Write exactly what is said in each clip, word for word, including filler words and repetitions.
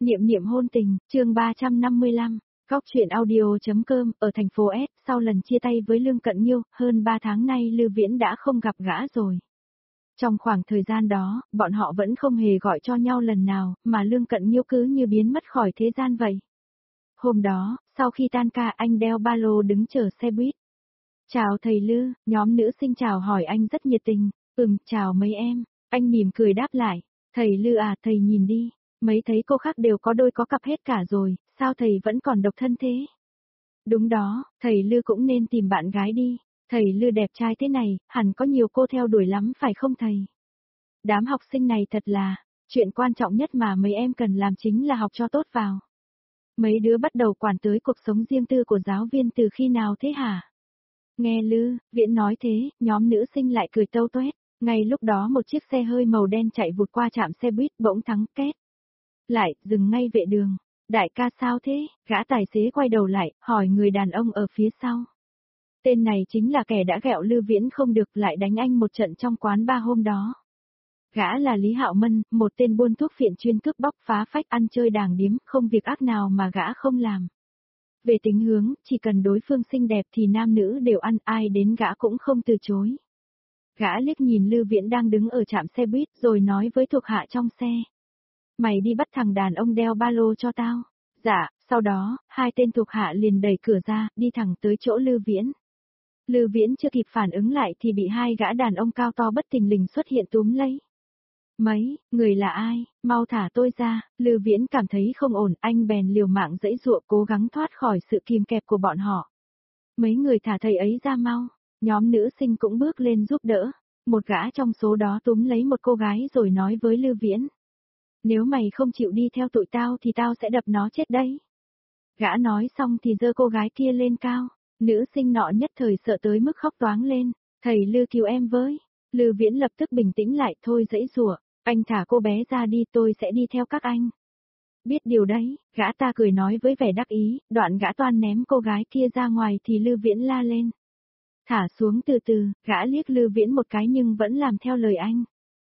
Niệm niệm hôn tình, chương ba trăm năm mươi lăm, Góc truyện audio.com, ở thành phố S, sau lần chia tay với Lương Cận Nhiêu, hơn ba tháng nay Lư Viễn đã không gặp gã rồi. Trong khoảng thời gian đó, bọn họ vẫn không hề gọi cho nhau lần nào, mà Lương Cận Nhiêu cứ như biến mất khỏi thế gian vậy. Hôm đó, sau khi tan ca anh đeo ba lô đứng chờ xe buýt. Chào thầy Lư, nhóm nữ sinh chào hỏi anh rất nhiệt tình, ừm, chào mấy em, anh mỉm cười đáp lại, thầy Lư à, thầy nhìn đi. Mấy thấy cô khác đều có đôi có cặp hết cả rồi, sao thầy vẫn còn độc thân thế? Đúng đó, thầy Lư cũng nên tìm bạn gái đi, thầy Lư đẹp trai thế này, hẳn có nhiều cô theo đuổi lắm phải không thầy? Đám học sinh này thật là, chuyện quan trọng nhất mà mấy em cần làm chính là học cho tốt vào. Mấy đứa bắt đầu quản tới cuộc sống riêng tư của giáo viên từ khi nào thế hả? Nghe Lư, Viễn nói thế, nhóm nữ sinh lại cười tâu tuét, ngay lúc đó một chiếc xe hơi màu đen chạy vụt qua trạm xe buýt bỗng thắng két. Lại, dừng ngay vệ đường. Đại ca sao thế? Gã tài xế quay đầu lại, hỏi người đàn ông ở phía sau. Tên này chính là kẻ đã ghẹo Lư Viễn không được lại đánh anh một trận trong quán ba hôm đó. Gã là Lý Hạo Mân, một tên buôn thuốc phiện chuyên cướp bóc phá phách ăn chơi đàng điếm, không việc ác nào mà gã không làm. Về tính hướng, chỉ cần đối phương xinh đẹp thì nam nữ đều ăn, ai đến gã cũng không từ chối. Gã liếc nhìn Lư Viễn đang đứng ở trạm xe buýt rồi nói với thuộc hạ trong xe. Mày đi bắt thằng đàn ông đeo ba lô cho tao. Dạ, sau đó, hai tên thuộc hạ liền đẩy cửa ra, đi thẳng tới chỗ Lư Viễn. Lư Viễn chưa kịp phản ứng lại thì bị hai gã đàn ông cao to bất thình lình xuất hiện túm lấy. Mấy, người là ai, mau thả tôi ra, Lư Viễn cảm thấy không ổn, anh bèn liều mạng giãy giụa cố gắng thoát khỏi sự kìm kẹp của bọn họ. Mấy người thả thầy ấy ra mau, nhóm nữ sinh cũng bước lên giúp đỡ. Một gã trong số đó túm lấy một cô gái rồi nói với Lư Viễn. Nếu mày không chịu đi theo tụi tao thì tao sẽ đập nó chết đấy. Gã nói xong thì giơ cô gái kia lên cao, nữ sinh nọ nhất thời sợ tới mức khóc toáng lên, thầy Lư cứu em với. Lư Viễn lập tức bình tĩnh lại, thôi giãy giụa, anh thả cô bé ra đi, tôi sẽ đi theo các anh. Biết điều đấy, gã ta cười nói với vẻ đắc ý, đoạn gã toan ném cô gái kia ra ngoài thì Lư Viễn la lên. Thả xuống từ từ, gã liếc Lư Viễn một cái nhưng vẫn làm theo lời anh.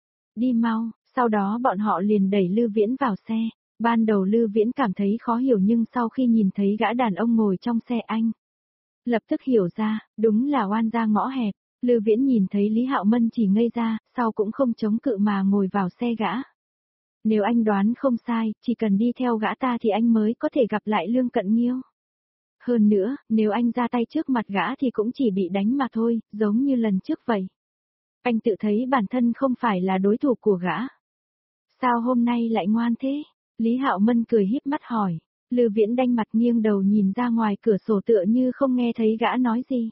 Đi mau. Sau đó bọn họ liền đẩy Lư Viễn vào xe. Ban đầu Lư Viễn cảm thấy khó hiểu nhưng sau khi nhìn thấy gã đàn ông ngồi trong xe anh, lập tức hiểu ra, đúng là oan gia ngõ hẹp. Lư Viễn nhìn thấy Lý Hạo Mân chỉ ngây ra, sau cũng không chống cự mà ngồi vào xe gã. Nếu anh đoán không sai, chỉ cần đi theo gã ta thì anh mới có thể gặp lại Lương Cận Nhiêu. Hơn nữa, nếu anh ra tay trước mặt gã thì cũng chỉ bị đánh mà thôi, giống như lần trước vậy. Anh tự thấy bản thân không phải là đối thủ của gã. Sao hôm nay lại ngoan thế? Lý Hạo Mân cười híp mắt hỏi. Lư Viễn đanh mặt nghiêng đầu nhìn ra ngoài cửa sổ tựa như không nghe thấy gã nói gì.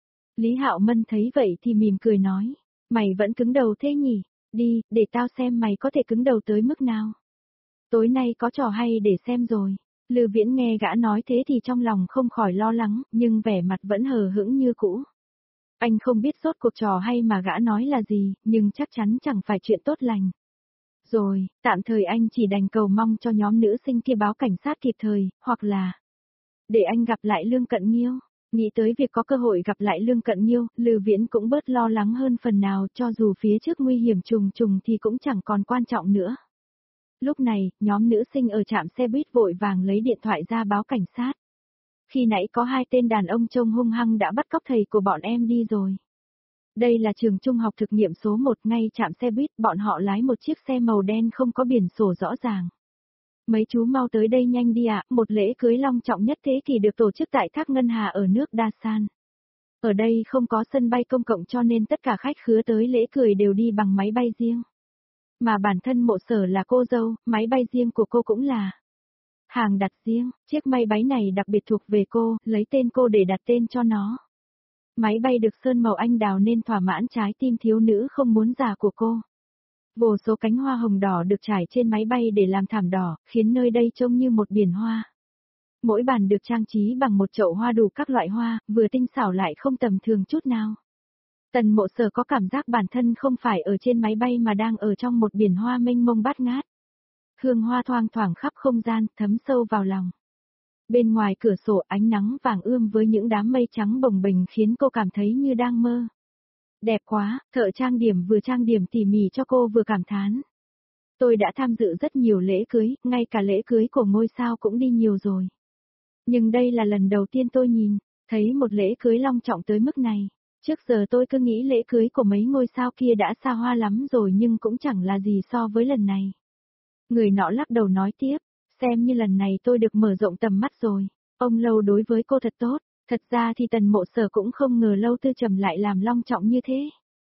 Lý Hạo Mân thấy vậy thì mỉm cười nói. Mày vẫn cứng đầu thế nhỉ? Đi, để tao xem mày có thể cứng đầu tới mức nào. Tối nay có trò hay để xem rồi. Lư Viễn nghe gã nói thế thì trong lòng không khỏi lo lắng, nhưng vẻ mặt vẫn hờ hững như cũ. Anh không biết rốt cuộc trò hay mà gã nói là gì, nhưng chắc chắn chẳng phải chuyện tốt lành. Rồi, tạm thời anh chỉ đành cầu mong cho nhóm nữ sinh kia báo cảnh sát kịp thời, hoặc là để anh gặp lại Lương Cận Nhiêu. Nghĩ tới việc có cơ hội gặp lại Lương Cận Nhiêu, Lư Viễn cũng bớt lo lắng hơn phần nào, cho dù phía trước nguy hiểm trùng trùng thì cũng chẳng còn quan trọng nữa. Lúc này, nhóm nữ sinh ở trạm xe buýt vội vàng lấy điện thoại ra báo cảnh sát. Khi nãy có hai tên đàn ông trông hung hăng đã bắt cóc thầy của bọn em đi rồi. Đây là trường trung học thực nghiệm số một, ngay trạm xe buýt, bọn họ lái một chiếc xe màu đen không có biển sổ rõ ràng. Mấy chú mau tới đây nhanh đi ạ, một lễ cưới long trọng nhất thế kỷ được tổ chức tại Thác Ngân Hà ở nước Dasan. Ở đây không có sân bay công cộng cho nên tất cả khách khứa tới lễ cưới đều đi bằng máy bay riêng. Mà bản thân Mộ Sở là cô dâu, máy bay riêng của cô cũng là hàng đặt riêng, chiếc máy bay này đặc biệt thuộc về cô, lấy tên cô để đặt tên cho nó. Máy bay được sơn màu anh đào nên thỏa mãn trái tim thiếu nữ không muốn già của cô. Vô số cánh hoa hồng đỏ được trải trên máy bay để làm thảm đỏ, khiến nơi đây trông như một biển hoa. Mỗi bàn được trang trí bằng một chậu hoa đủ các loại hoa, vừa tinh xảo lại không tầm thường chút nào. Tần Mộ Sở có cảm giác bản thân không phải ở trên máy bay mà đang ở trong một biển hoa mênh mông bát ngát. Hương hoa thoang thoảng khắp không gian, thấm sâu vào lòng. Bên ngoài cửa sổ ánh nắng vàng ươm với những đám mây trắng bồng bềnh khiến cô cảm thấy như đang mơ. Đẹp quá, thợ trang điểm vừa trang điểm tỉ mỉ cho cô vừa cảm thán. Tôi đã tham dự rất nhiều lễ cưới, ngay cả lễ cưới của ngôi sao cũng đi nhiều rồi. Nhưng đây là lần đầu tiên tôi nhìn, thấy một lễ cưới long trọng tới mức này. Trước giờ tôi cứ nghĩ lễ cưới của mấy ngôi sao kia đã xa hoa lắm rồi nhưng cũng chẳng là gì so với lần này. Người nọ lắc đầu nói tiếp, xem như lần này tôi được mở rộng tầm mắt rồi. Ông Lâu đối với cô thật tốt, thật ra thì Tần Mộ Sở cũng không ngờ Lâu Tư Trầm lại làm long trọng như thế.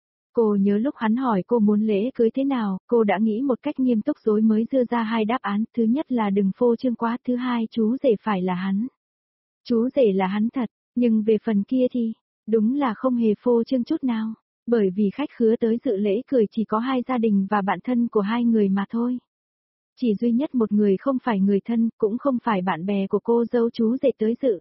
Cô nhớ lúc hắn hỏi cô muốn lễ cưới thế nào, cô đã nghĩ một cách nghiêm túc rồi mới đưa ra hai đáp án, thứ nhất là đừng phô trương quá, thứ hai chú rể phải là hắn. Chú rể là hắn thật, nhưng về phần kia thì, đúng là không hề phô trương chút nào, bởi vì khách khứa tới dự lễ cưới chỉ có hai gia đình và bạn thân của hai người mà thôi. Chỉ duy nhất một người không phải người thân, cũng không phải bạn bè của cô dâu chú rể tới dự.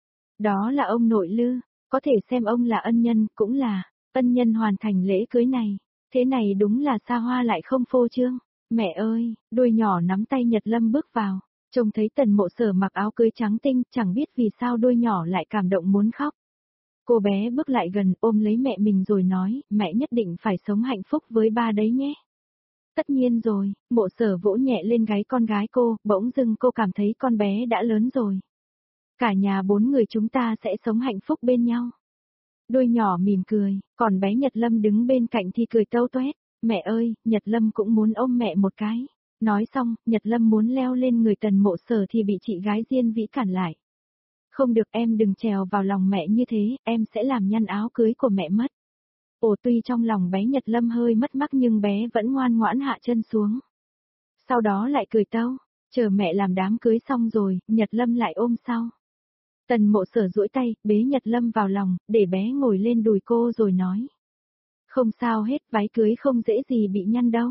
Đó là ông nội Lư, có thể xem ông là ân nhân, cũng là ân nhân hoàn thành lễ cưới này. Thế này đúng là xa hoa lại không phô trương. Mẹ ơi, đôi nhỏ nắm tay Nhật Lâm bước vào, trông thấy Tần Mộ Sở mặc áo cưới trắng tinh, chẳng biết vì sao đôi nhỏ lại cảm động muốn khóc. Cô bé bước lại gần ôm lấy mẹ mình rồi nói, mẹ nhất định phải sống hạnh phúc với ba đấy nhé. Tất nhiên rồi, Mộ Sở vỗ nhẹ lên gáy con gái cô, bỗng dưng cô cảm thấy con bé đã lớn rồi. Cả nhà bốn người chúng ta sẽ sống hạnh phúc bên nhau. Đôi nhỏ mỉm cười, còn bé Nhật Lâm đứng bên cạnh thì cười tâu toét. Mẹ ơi, Nhật Lâm cũng muốn ôm mẹ một cái. Nói xong, Nhật Lâm muốn leo lên người Tần Mộ Sở thì bị chị gái Diên Vĩ cản lại. Không được, em đừng trèo vào lòng mẹ như thế, em sẽ làm nhăn áo cưới của mẹ mất. Ồ, tuy trong lòng bé Nhật Lâm hơi mất mát nhưng bé vẫn ngoan ngoãn hạ chân xuống. Sau đó lại cười tâu, chờ mẹ làm đám cưới xong rồi, Nhật Lâm lại ôm sau. Tần Mộ Sở duỗi tay, bế Nhật Lâm vào lòng, để bé ngồi lên đùi cô rồi nói. Không sao hết, váy cưới không dễ gì bị nhăn đâu.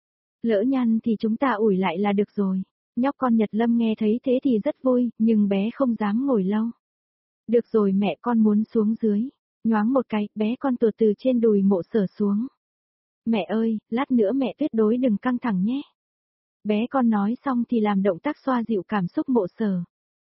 Lỡ nhăn thì chúng ta ủi lại là được rồi. Nhóc con Nhật Lâm nghe thấy thế thì rất vui, nhưng bé không dám ngồi lâu. Được rồi, mẹ con muốn xuống dưới. Nhoáng một cái, bé con tuột từ trên đùi Mộ Sở xuống. Mẹ ơi, lát nữa mẹ tuyệt đối đừng căng thẳng nhé. Bé con nói xong thì làm động tác xoa dịu cảm xúc Mộ Sở.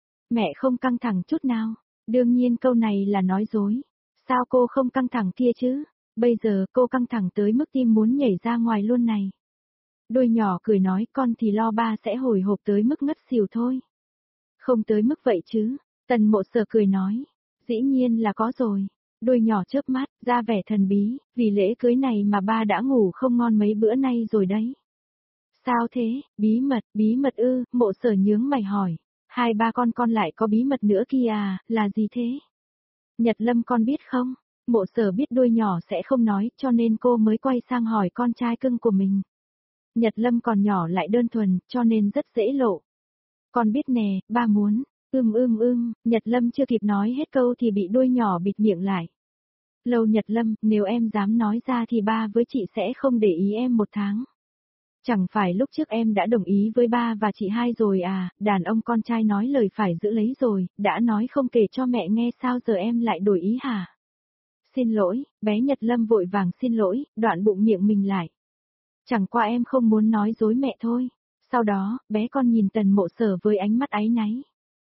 Mẹ không căng thẳng chút nào. Đương nhiên câu này là nói dối. Sao cô không căng thẳng kia chứ? Bây giờ cô căng thẳng tới mức tim muốn nhảy ra ngoài luôn này. Đôi nhỏ cười nói, con thì lo ba sẽ hồi hộp tới mức ngất xỉu thôi. Không tới mức vậy chứ. Tần Mộ Sở cười nói. Dĩ nhiên là có rồi. Đôi nhỏ chớp mắt, ra vẻ thần bí, vì lễ cưới này mà ba đã ngủ không ngon mấy bữa nay rồi đấy. Sao thế, bí mật, bí mật ư? Mộ Sở nhướng mày hỏi. Hai ba con con lại có bí mật nữa kia à, là gì thế? Nhật Lâm con biết không? Mộ Sở biết đôi nhỏ sẽ không nói cho nên cô mới quay sang hỏi con trai cưng của mình. Nhật Lâm còn nhỏ lại đơn thuần cho nên rất dễ lộ. Con biết nè, ba muốn, ưm ưm ưm, Nhật Lâm chưa kịp nói hết câu thì bị đôi nhỏ bịt miệng lại. Lâu Nhật Lâm, nếu em dám nói ra thì ba với chị sẽ không để ý em một tháng. Chẳng phải lúc trước em đã đồng ý với ba và chị hai rồi à, đàn ông con trai nói lời phải giữ lấy rồi, đã nói không kể cho mẹ nghe sao giờ em lại đổi ý hả? Xin lỗi, bé Nhật Lâm vội vàng xin lỗi, đoạn bụng miệng mình lại. Chẳng qua em không muốn nói dối mẹ thôi. Sau đó, bé con nhìn Tần Mộ Sở với ánh mắt áy náy.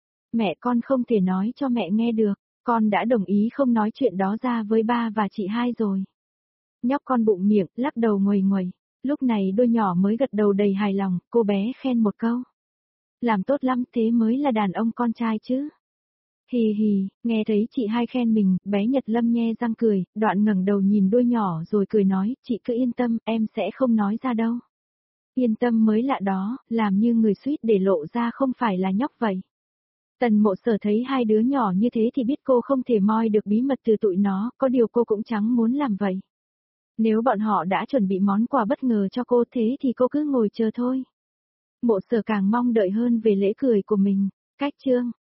Mẹ con không thể nói cho mẹ nghe được, con đã đồng ý không nói chuyện đó ra với ba và chị hai rồi. Nhóc con bụng miệng, lắc đầu nguầy nguầy. Lúc này đôi nhỏ mới gật đầu đầy hài lòng, cô bé khen một câu. Làm tốt lắm, thế mới là đàn ông con trai chứ. Hì hì, nghe thấy chị hai khen mình, bé Nhật Lâm nhe răng cười, đoạn ngẩng đầu nhìn đôi nhỏ rồi cười nói, chị cứ yên tâm, em sẽ không nói ra đâu. Yên tâm mới lạ đó, làm như người suýt để lộ ra không phải là nhóc vậy. Tần Mộ Sở thấy hai đứa nhỏ như thế thì biết cô không thể moi được bí mật từ tụi nó, có điều cô cũng chẳng muốn làm vậy. Nếu bọn họ đã chuẩn bị món quà bất ngờ cho cô thế thì cô cứ ngồi chờ thôi. Mộ Sở càng mong đợi hơn về lễ cười của mình. Cách chương